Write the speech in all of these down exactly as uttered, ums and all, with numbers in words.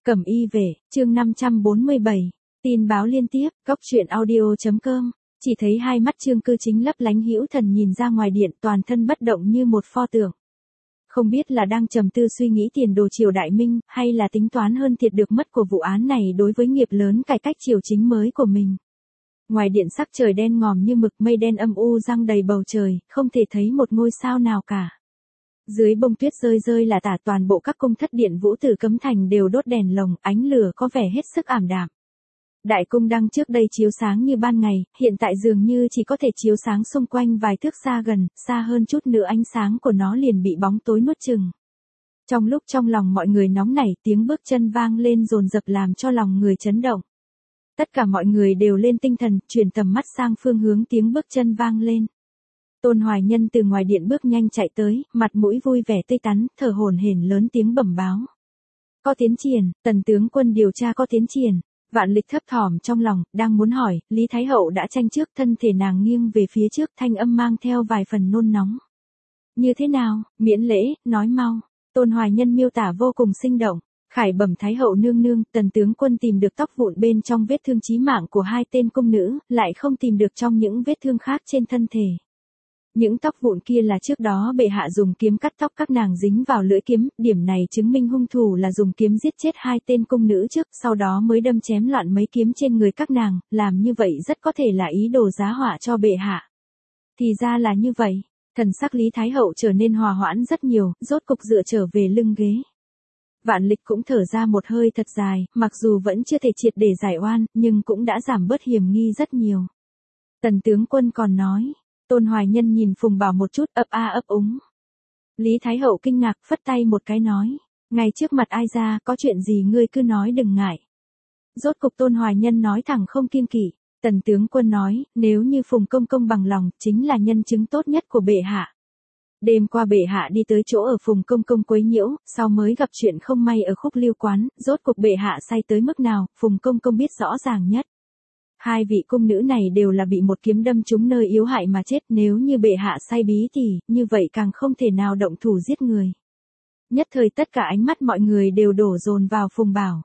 Cẩm y về, chương năm trăm bốn mươi bảy, tin báo liên tiếp, góc truyện audio.com, chỉ thấy hai mắt Trương Cư Chính lấp lánh hữu thần nhìn ra ngoài điện, toàn thân bất động như một pho tượng. Không biết là đang trầm tư suy nghĩ tiền đồ triều đại Minh, hay là tính toán hơn thiệt được mất của vụ án này đối với nghiệp lớn cải cách triều chính mới của mình. Ngoài điện sắc trời đen ngòm như mực, mây đen âm u giăng đầy bầu trời, không thể thấy một ngôi sao nào cả. Dưới bông tuyết rơi rơi là tả, toàn bộ các cung thất điện Vũ Tử Cấm Thành đều đốt đèn lồng, ánh lửa có vẻ hết sức ảm đạm. Đại cung đăng trước đây chiếu sáng như ban ngày, hiện tại dường như chỉ có thể chiếu sáng xung quanh vài thước xa gần, xa hơn chút nữa ánh sáng của nó liền bị bóng tối nuốt chửng. Trong lúc trong lòng mọi người nóng nảy, tiếng bước chân vang lên dồn dập làm cho lòng người chấn động. Tất cả mọi người đều lên tinh thần, chuyển tầm mắt sang phương hướng tiếng bước chân vang lên. Tôn Hoài Nhân từ ngoài điện bước nhanh chạy tới, mặt mũi vui vẻ tươi tắn, thở hổn hển lớn tiếng bẩm báo. Có tiến triển, Tần tướng quân điều tra có tiến triển. Vạn Lịch thấp thỏm trong lòng, đang muốn hỏi, Lý Thái Hậu đã tranh trước, thân thể nàng nghiêng về phía trước, thanh âm mang theo vài phần nôn nóng. Như thế nào, miễn lễ, nói mau. Tôn Hoài Nhân miêu tả vô cùng sinh động. Khải bẩm Thái Hậu nương nương, Tần tướng quân tìm được tóc vụn bên trong vết thương chí mạng của hai tên cung nữ, lại không tìm được trong những vết thương khác trên thân thể. Những tóc vụn kia là trước đó bệ hạ dùng kiếm cắt tóc các nàng dính vào lưỡi kiếm, điểm này chứng minh hung thủ là dùng kiếm giết chết hai tên cung nữ trước, sau đó mới đâm chém loạn mấy kiếm trên người các nàng, làm như vậy rất có thể là ý đồ giá họa cho bệ hạ. Thì ra là như vậy, thần sắc Lý Thái Hậu trở nên hòa hoãn rất nhiều, rốt cục dựa trở về lưng ghế. Vạn Lịch cũng thở ra một hơi thật dài, mặc dù vẫn chưa thể triệt để giải oan, nhưng cũng đã giảm bớt hiểm nghi rất nhiều. Tần tướng quân còn nói. Tôn Hoài Nhân nhìn Phùng Bảo một chút, ấp a ấp úng. Lý Thái Hậu kinh ngạc, phất tay một cái nói. Ngay trước mặt ai ra, có chuyện gì ngươi cứ nói đừng ngại. Rốt cục Tôn Hoài Nhân nói thẳng không kiêng kỵ. Tần tướng quân nói, nếu như Phùng công công bằng lòng, chính là nhân chứng tốt nhất của bệ hạ. Đêm qua bệ hạ đi tới chỗ ở Phùng công công quấy nhiễu, sau mới gặp chuyện không may ở Khúc Liêu quán, rốt cục bệ hạ say tới mức nào, Phùng công công biết rõ ràng nhất. Hai vị cung nữ này đều là bị một kiếm đâm trúng nơi yếu hại mà chết, nếu như bệ hạ say bí thì, như vậy càng không thể nào động thủ giết người. Nhất thời tất cả ánh mắt mọi người đều đổ dồn vào Phùng Bảo.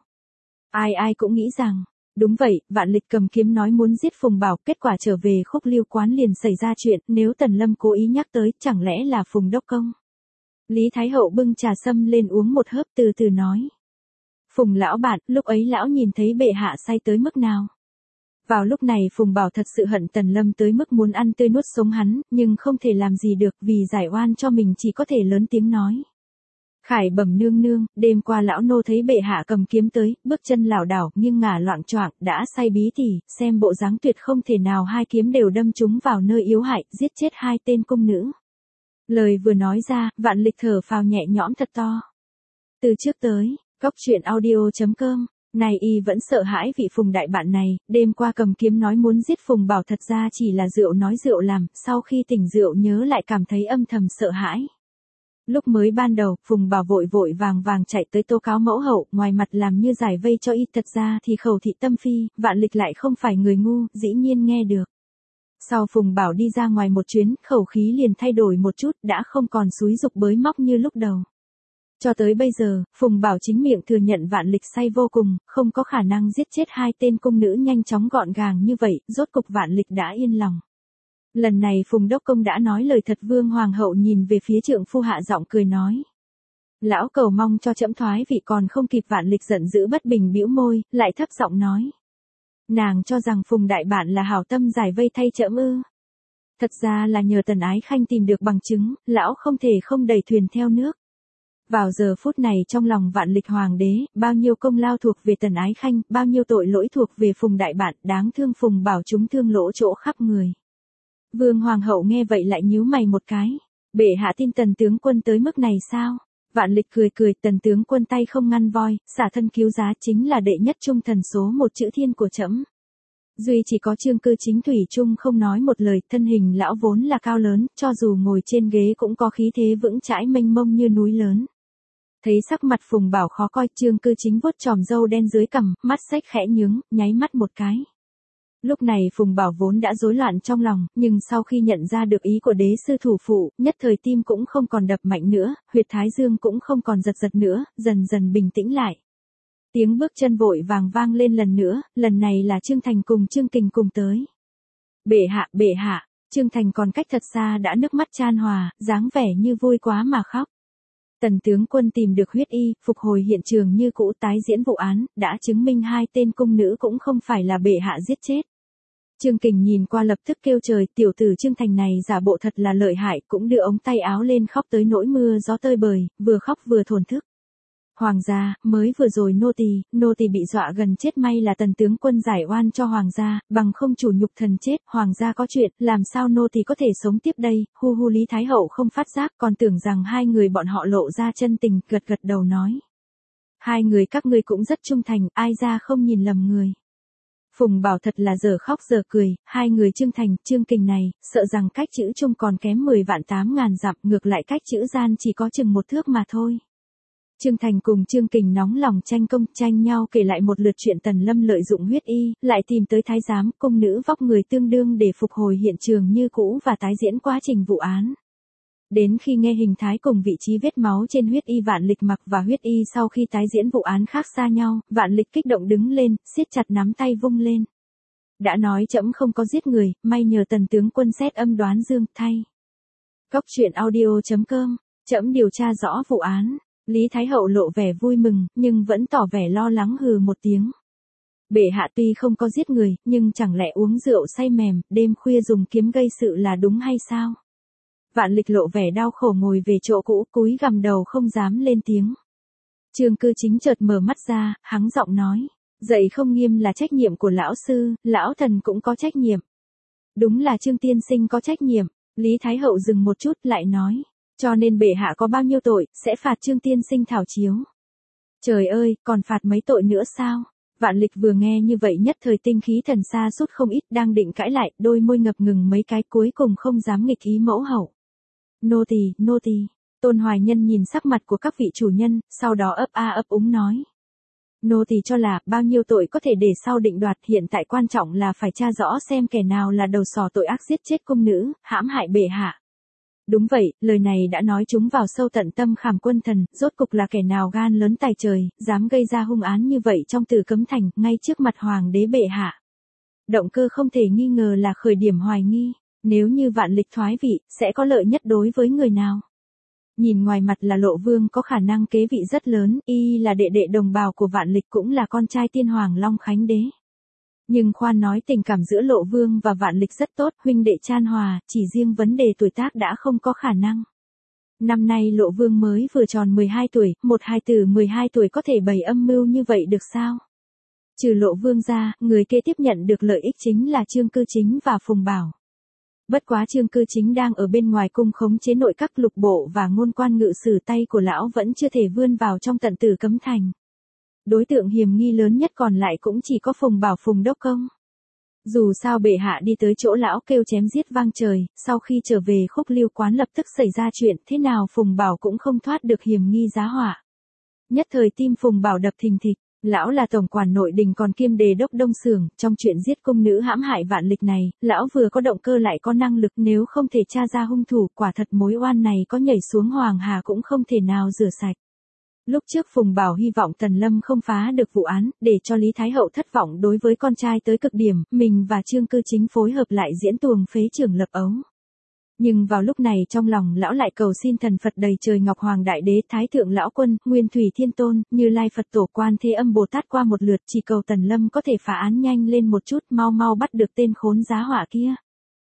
Ai ai cũng nghĩ rằng, đúng vậy, Vạn Lịch cầm kiếm nói muốn giết Phùng Bảo, kết quả trở về Khúc Liêu quán liền xảy ra chuyện, nếu Tần Lâm cố ý nhắc tới, chẳng lẽ là Phùng đốc công. Lý Thái Hậu bưng trà sâm lên uống một hớp từ từ nói. Phùng lão bạn, lúc ấy lão nhìn thấy bệ hạ say tới mức nào? Vào lúc này Phùng Bảo thật sự hận Tần Lâm tới mức muốn ăn tươi nuốt sống hắn, nhưng không thể làm gì được vì giải oan cho mình chỉ có thể lớn tiếng nói. Khải bẩm nương nương, đêm qua lão nô thấy bệ hạ cầm kiếm tới, bước chân lảo đảo nhưng ngả loạng choạng, đã say bí tỉ, xem bộ dáng tuyệt không thể nào hai kiếm đều đâm trúng vào nơi yếu hại, giết chết hai tên cung nữ. Lời vừa nói ra, Vạn Lịch thở phào nhẹ nhõm thật to. Từ trước tới, góc truyện audio.com. Này y vẫn sợ hãi vị Phùng đại bạn này, đêm qua cầm kiếm nói muốn giết Phùng Bảo thật ra chỉ là rượu nói rượu làm, sau khi tỉnh rượu nhớ lại cảm thấy âm thầm sợ hãi. Lúc mới ban đầu, Phùng Bảo vội vội vàng vàng chạy tới tố cáo mẫu hậu, ngoài mặt làm như giải vây cho y, thật ra thì khẩu thị tâm phi, Vạn Lịch lại không phải người ngu, dĩ nhiên nghe được. Sau Phùng Bảo đi ra ngoài một chuyến, khẩu khí liền thay đổi một chút, đã không còn xúi dục bới móc như lúc đầu. Cho tới bây giờ, Phùng Bảo chính miệng thừa nhận Vạn Lịch say vô cùng, không có khả năng giết chết hai tên cung nữ nhanh chóng gọn gàng như vậy, rốt cục Vạn Lịch đã yên lòng. Lần này Phùng đốc công đã nói lời thật, Vương Hoàng hậu nhìn về phía trượng phu hạ giọng cười nói. Lão cầu mong cho trẫm thoái vị, còn không kịp Vạn Lịch giận dữ bất bình bĩu môi, lại thấp giọng nói. Nàng cho rằng Phùng đại bạn là hảo tâm giải vây thay trẫm ư. Thật ra là nhờ Tần Ái Khanh tìm được bằng chứng, lão không thể không đẩy thuyền theo nước. Vào giờ phút này trong lòng Vạn Lịch hoàng đế, bao nhiêu công lao thuộc về Tần Ái Khanh, bao nhiêu tội lỗi thuộc về Phùng đại bạn, đáng thương Phùng Bảo chúng thương lỗ chỗ khắp người. Vương Hoàng hậu nghe vậy lại nhíu mày một cái. Bệ hạ tin Tần tướng quân tới mức này sao? Vạn Lịch cười cười, Tần tướng quân tay không ngăn voi, xả thân cứu giá, chính là đệ nhất trung thần số một chữ thiên của trẫm. Duy chỉ có Trương Cư Chính thủy chung không nói một lời, thân hình lão vốn là cao lớn, cho dù ngồi trên ghế cũng có khí thế vững chãi mênh mông như núi lớn. Thấy sắc mặt Phùng Bảo khó coi, Trương Cư Chính vuốt chòm râu đen dưới cằm, mắt xếch khẽ nhướng, nháy mắt một cái. Lúc này Phùng Bảo vốn đã rối loạn trong lòng, nhưng sau khi nhận ra được ý của đế sư thủ phụ, nhất thời tim cũng không còn đập mạnh nữa, huyệt thái dương cũng không còn giật giật nữa, dần dần bình tĩnh lại. Tiếng bước chân vội vàng vang lên lần nữa, lần này là Trương Thành cùng Trương Kình cùng tới. Bệ hạ, bệ hạ, Trương Thành còn cách thật xa đã nước mắt chan hòa, dáng vẻ như vui quá mà khóc. Tần tướng quân tìm được huyết y, phục hồi hiện trường như cũ, tái diễn vụ án, đã chứng minh hai tên cung nữ cũng không phải là bệ hạ giết chết. Trương Kình nhìn qua lập tức kêu trời, tiểu tử Trương Thành này giả bộ thật là lợi hại, cũng đưa ống tay áo lên khóc tới nỗi mưa gió tơi bời, vừa khóc vừa thổn thức. Hoàng gia, mới vừa rồi nô tỳ, nô tỳ bị dọa gần chết, may là tần tướng quân giải oan cho hoàng gia, bằng không chủ nhục thần chết, hoàng gia có chuyện, làm sao nô tỳ có thể sống tiếp đây, hu hu. Lý Thái Hậu không phát giác, còn tưởng rằng hai người bọn họ lộ ra chân tình, gật gật đầu nói. Hai người các ngươi cũng rất trung thành, ai ra không nhìn lầm người. Phùng Bảo thật là giờ khóc giờ cười, hai người Trương Thành, Trương Kình này, sợ rằng cách chữ trung còn kém mười vạn tám ngàn dặm, ngược lại cách chữ gian chỉ có chừng một thước mà thôi. Trương Thành cùng Trương Kình nóng lòng tranh công, tranh nhau kể lại một lượt chuyện Tần Lâm lợi dụng huyết y, lại tìm tới thái giám, cung nữ vóc người tương đương để phục hồi hiện trường như cũ và tái diễn quá trình vụ án. Đến khi nghe hình thái cùng vị trí vết máu trên huyết y Vạn Lịch mặc và huyết y sau khi tái diễn vụ án khác xa nhau, Vạn Lịch kích động đứng lên, siết chặt nắm tay vung lên. Đã nói trẫm không có giết người, may nhờ Tần tướng quân xét âm đoán dương, thay. Cốc truyện audio chấm com, trẫm điều tra rõ vụ án. Lý Thái Hậu lộ vẻ vui mừng, nhưng vẫn tỏ vẻ lo lắng, hừ một tiếng. Bệ hạ tuy không có giết người, nhưng chẳng lẽ uống rượu say mềm, đêm khuya dùng kiếm gây sự là đúng hay sao? Vạn Lịch lộ vẻ đau khổ ngồi về chỗ cũ, cúi gằm đầu không dám lên tiếng. Trương Cư Chính chợt mở mắt ra, hắng giọng nói. Dạy không nghiêm là trách nhiệm của lão sư, lão thần cũng có trách nhiệm. Đúng là Trương tiên sinh có trách nhiệm. Lý Thái Hậu dừng một chút lại nói. Cho nên bệ hạ có bao nhiêu tội, sẽ phạt Trương tiên sinh thảo chiếu. Trời ơi, còn phạt mấy tội nữa sao? Vạn Lịch vừa nghe như vậy nhất thời tinh khí thần sa sút không ít, đang định cãi lại, đôi môi ngập ngừng mấy cái, cuối cùng không dám nghịch ý mẫu hậu. Nô tỳ, nô tỳ. Tôn Hoài Nhân nhìn sắc mặt của các vị chủ nhân, sau đó ấp a ấp úng nói. Nô tỳ cho là bao nhiêu tội có thể để sau định đoạt, hiện tại quan trọng là phải tra rõ xem kẻ nào là đầu sỏ tội ác giết chết cung nữ, hãm hại bệ hạ. Đúng vậy, lời này đã nói chúng vào sâu tận tâm khảm quân thần, rốt cục là kẻ nào gan lớn tài trời, dám gây ra hung án như vậy trong Tử Cấm Thành, ngay trước mặt hoàng đế bệ hạ. Động cơ không thể nghi ngờ là khởi điểm hoài nghi, nếu như Vạn Lịch thoái vị, sẽ có lợi nhất đối với người nào? Nhìn ngoài mặt là Lộ Vương có khả năng kế vị rất lớn, y là đệ đệ đồng bào của Vạn Lịch, cũng là con trai tiên hoàng Long Khánh Đế. Nhưng khoan nói tình cảm giữa Lộ Vương và Vạn Lịch rất tốt, huynh đệ chan hòa, chỉ riêng vấn đề tuổi tác đã không có khả năng. Năm nay Lộ Vương mới vừa tròn mười hai tuổi, một hài tử mười hai tuổi có thể bày âm mưu như vậy được sao? Trừ Lộ Vương ra, người kế tiếp nhận được lợi ích chính là Trương Cư Chính và Phùng Bảo. Bất quá Trương Cư Chính đang ở bên ngoài cung khống chế nội các lục bộ và ngôn quan ngự sử, tay của lão vẫn chưa thể vươn vào trong tận Tử Cấm Thành. Đối tượng hiểm nghi lớn nhất còn lại cũng chỉ có Phùng Bảo Phùng Đốc Công. Dù sao bệ hạ đi tới chỗ lão kêu chém giết vang trời, sau khi trở về Khúc Liêu quán lập tức xảy ra chuyện, thế nào Phùng Bảo cũng không thoát được hiểm nghi giá họa. Nhất thời tim Phùng Bảo đập thình thịch, lão là tổng quản nội đình còn kiêm đề đốc Đông Xưởng, trong chuyện giết cung nữ hãm hại Vạn Lịch này, lão vừa có động cơ lại có năng lực, nếu không thể tra ra hung thủ, quả thật mối oan này có nhảy xuống Hoàng Hà cũng không thể nào rửa sạch. Lúc trước Phùng Bảo hy vọng Tần Lâm không phá được vụ án, để cho Lý Thái Hậu thất vọng đối với con trai tới cực điểm, mình và Trương Cư Chính phối hợp lại diễn tuồng phế trưởng lập ấu. Nhưng vào lúc này trong lòng lão lại cầu xin thần Phật đầy trời Ngọc Hoàng Đại Đế, Thái Thượng Lão Quân, Nguyên Thủy Thiên Tôn, Như Lai Phật Tổ, Quan Thế Âm Bồ Tát qua một lượt, chỉ cầu Tần Lâm có thể phá án nhanh lên một chút, mau mau bắt được tên khốn giá họa kia.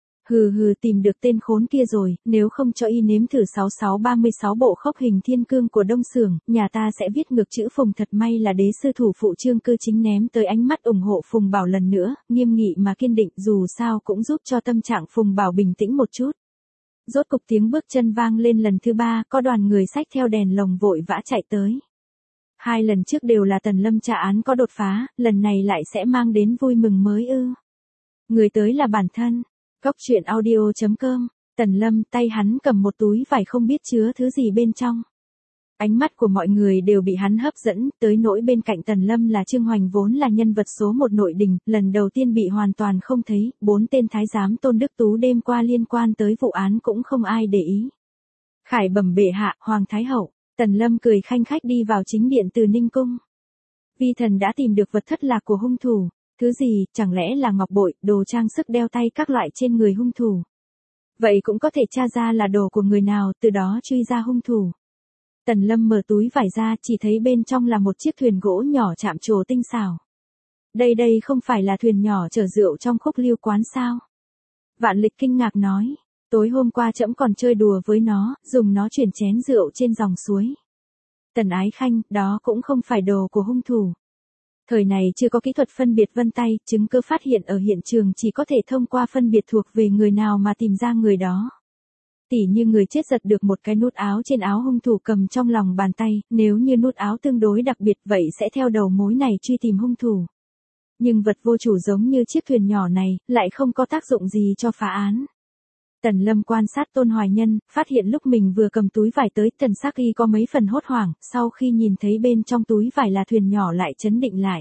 Hừ hừ, tìm được tên khốn kia rồi, nếu không cho y nếm thử sáu sáu ba mươi sáu bộ khốc hình thiên cương của Đông Xưởng, nhà ta sẽ viết ngược chữ Phùng. Thật may là đế sư thủ phụ Trương Cư Chính ném tới ánh mắt ủng hộ Phùng Bảo lần nữa, nghiêm nghị mà kiên định, dù sao cũng giúp cho tâm trạng Phùng Bảo bình tĩnh một chút. Rốt cục tiếng bước chân vang lên lần thứ ba, có đoàn người xách theo đèn lồng vội vã chạy tới. Hai lần trước đều là Tần Lâm tra án có đột phá, lần này lại sẽ mang đến vui mừng mới ư? Người tới là bản thân. Cốc truyện audio chấm com, Tần Lâm, tay hắn cầm một túi vải không biết chứa thứ gì bên trong. Ánh mắt của mọi người đều bị hắn hấp dẫn, tới nỗi bên cạnh Tần Lâm là Trương Hoành vốn là nhân vật số một nội đình, lần đầu tiên bị hoàn toàn không thấy, bốn tên thái giám Tôn Đức Tú đêm qua liên quan tới vụ án cũng không ai để ý. Khải bẩm bệ hạ, Hoàng Thái Hậu, Tần Lâm cười khanh khách đi vào chính điện từ Ninh Cung. Vi thần đã tìm được vật thất lạc của hung thủ. Thứ gì, chẳng lẽ là ngọc bội, đồ trang sức đeo tay các loại trên người hung thủ. Vậy cũng có thể tra ra là đồ của người nào, từ đó truy ra hung thủ. Tần Lâm mở túi vải ra, chỉ thấy bên trong là một chiếc thuyền gỗ nhỏ chạm trổ tinh xảo. Đây đây không phải là thuyền nhỏ chở rượu trong Khúc Liêu quán sao? Vạn Lịch kinh ngạc nói, tối hôm qua trẫm còn chơi đùa với nó, dùng nó chuyển chén rượu trên dòng suối. Tần Ái Khanh, đó cũng không phải đồ của hung thủ. Thời này chưa có kỹ thuật phân biệt vân tay, chứng cứ phát hiện ở hiện trường chỉ có thể thông qua phân biệt thuộc về người nào mà tìm ra người đó. Tỉ như người chết giật được một cái nút áo trên áo hung thủ cầm trong lòng bàn tay, nếu như nút áo tương đối đặc biệt vậy sẽ theo đầu mối này truy tìm hung thủ. Nhưng vật vô chủ giống như chiếc thuyền nhỏ này, lại không có tác dụng gì cho phá án. Tần Lâm quan sát Tôn Hoài Nhân, phát hiện lúc mình vừa cầm túi vải tới Tần Sắc Y có mấy phần hốt hoảng, sau khi nhìn thấy bên trong túi vải là thuyền nhỏ lại chấn định lại.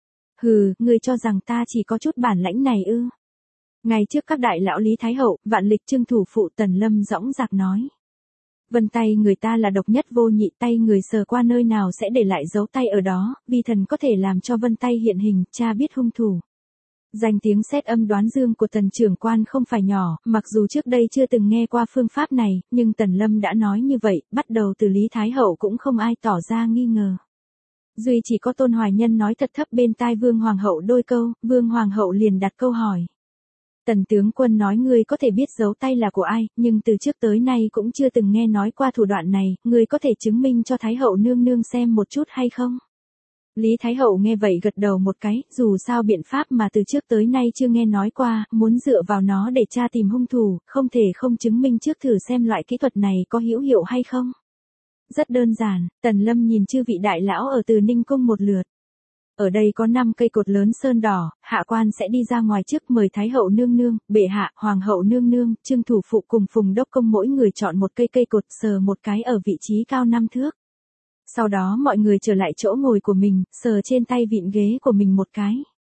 Hừ, ngươi cho rằng ta chỉ có chút bản lãnh này ư? Ngay trước các đại lão Lý Thái Hậu, Vạn Lịch Trưng thủ phụ Tần Lâm dõng dạc nói. Vân tay người ta là độc nhất vô nhị, tay người sờ qua nơi nào sẽ để lại dấu tay ở đó, vi thần có thể làm cho vân tay hiện hình, cha biết hung thủ. Danh tiếng xét âm đoán dương của Tần trưởng quan không phải nhỏ, mặc dù trước đây chưa từng nghe qua phương pháp này, nhưng Tần Lâm đã nói như vậy, bắt đầu từ Lý Thái Hậu cũng không ai tỏ ra nghi ngờ. Duy chỉ có Tôn Hoài Nhân nói thật thấp bên tai Vương Hoàng hậu đôi câu, Vương Hoàng hậu liền đặt câu hỏi. Tần tướng quân nói ngươi có thể biết dấu tay là của ai, nhưng từ trước tới nay cũng chưa từng nghe nói qua thủ đoạn này, ngươi có thể chứng minh cho Thái hậu nương nương xem một chút hay không? Lý Thái hậu nghe vậy gật đầu một cái, dù sao biện pháp mà từ trước tới nay chưa nghe nói qua, muốn dựa vào nó để tra tìm hung thủ, không thể không chứng minh trước thử xem loại kỹ thuật này có hữu hiệu hay không. Rất đơn giản, Tần Lâm nhìn chư vị đại lão ở Từ Ninh cung một lượt. Ở đây có năm cây cột lớn sơn đỏ, hạ quan sẽ đi ra ngoài trước mời Thái hậu nương nương, bệ hạ, hoàng hậu nương nương, Trương thủ phụ cùng Phùng đốc công mỗi người chọn một cây cây cột sờ một cái ở vị trí cao năm thước. Sau đó mọi người trở lại chỗ ngồi của mình, sờ trên tay vịn ghế của mình một cái.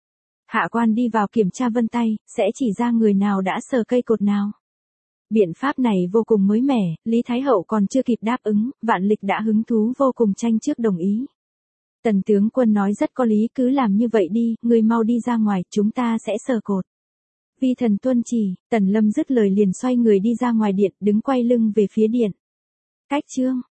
Hạ quan đi vào kiểm tra vân tay, sẽ chỉ ra người nào đã sờ cây cột nào. Biện pháp này vô cùng mới mẻ, Lý Thái hậu còn chưa kịp đáp ứng, Vạn Lịch đã hứng thú vô cùng tranh trước đồng ý. Tần tướng quân nói rất có lý, cứ làm như vậy đi, người mau đi ra ngoài, chúng ta sẽ sờ cột. Vi thần tuân chỉ, Tần Lâm dứt lời liền xoay người đi ra ngoài điện, đứng quay lưng về phía điện. Cách chương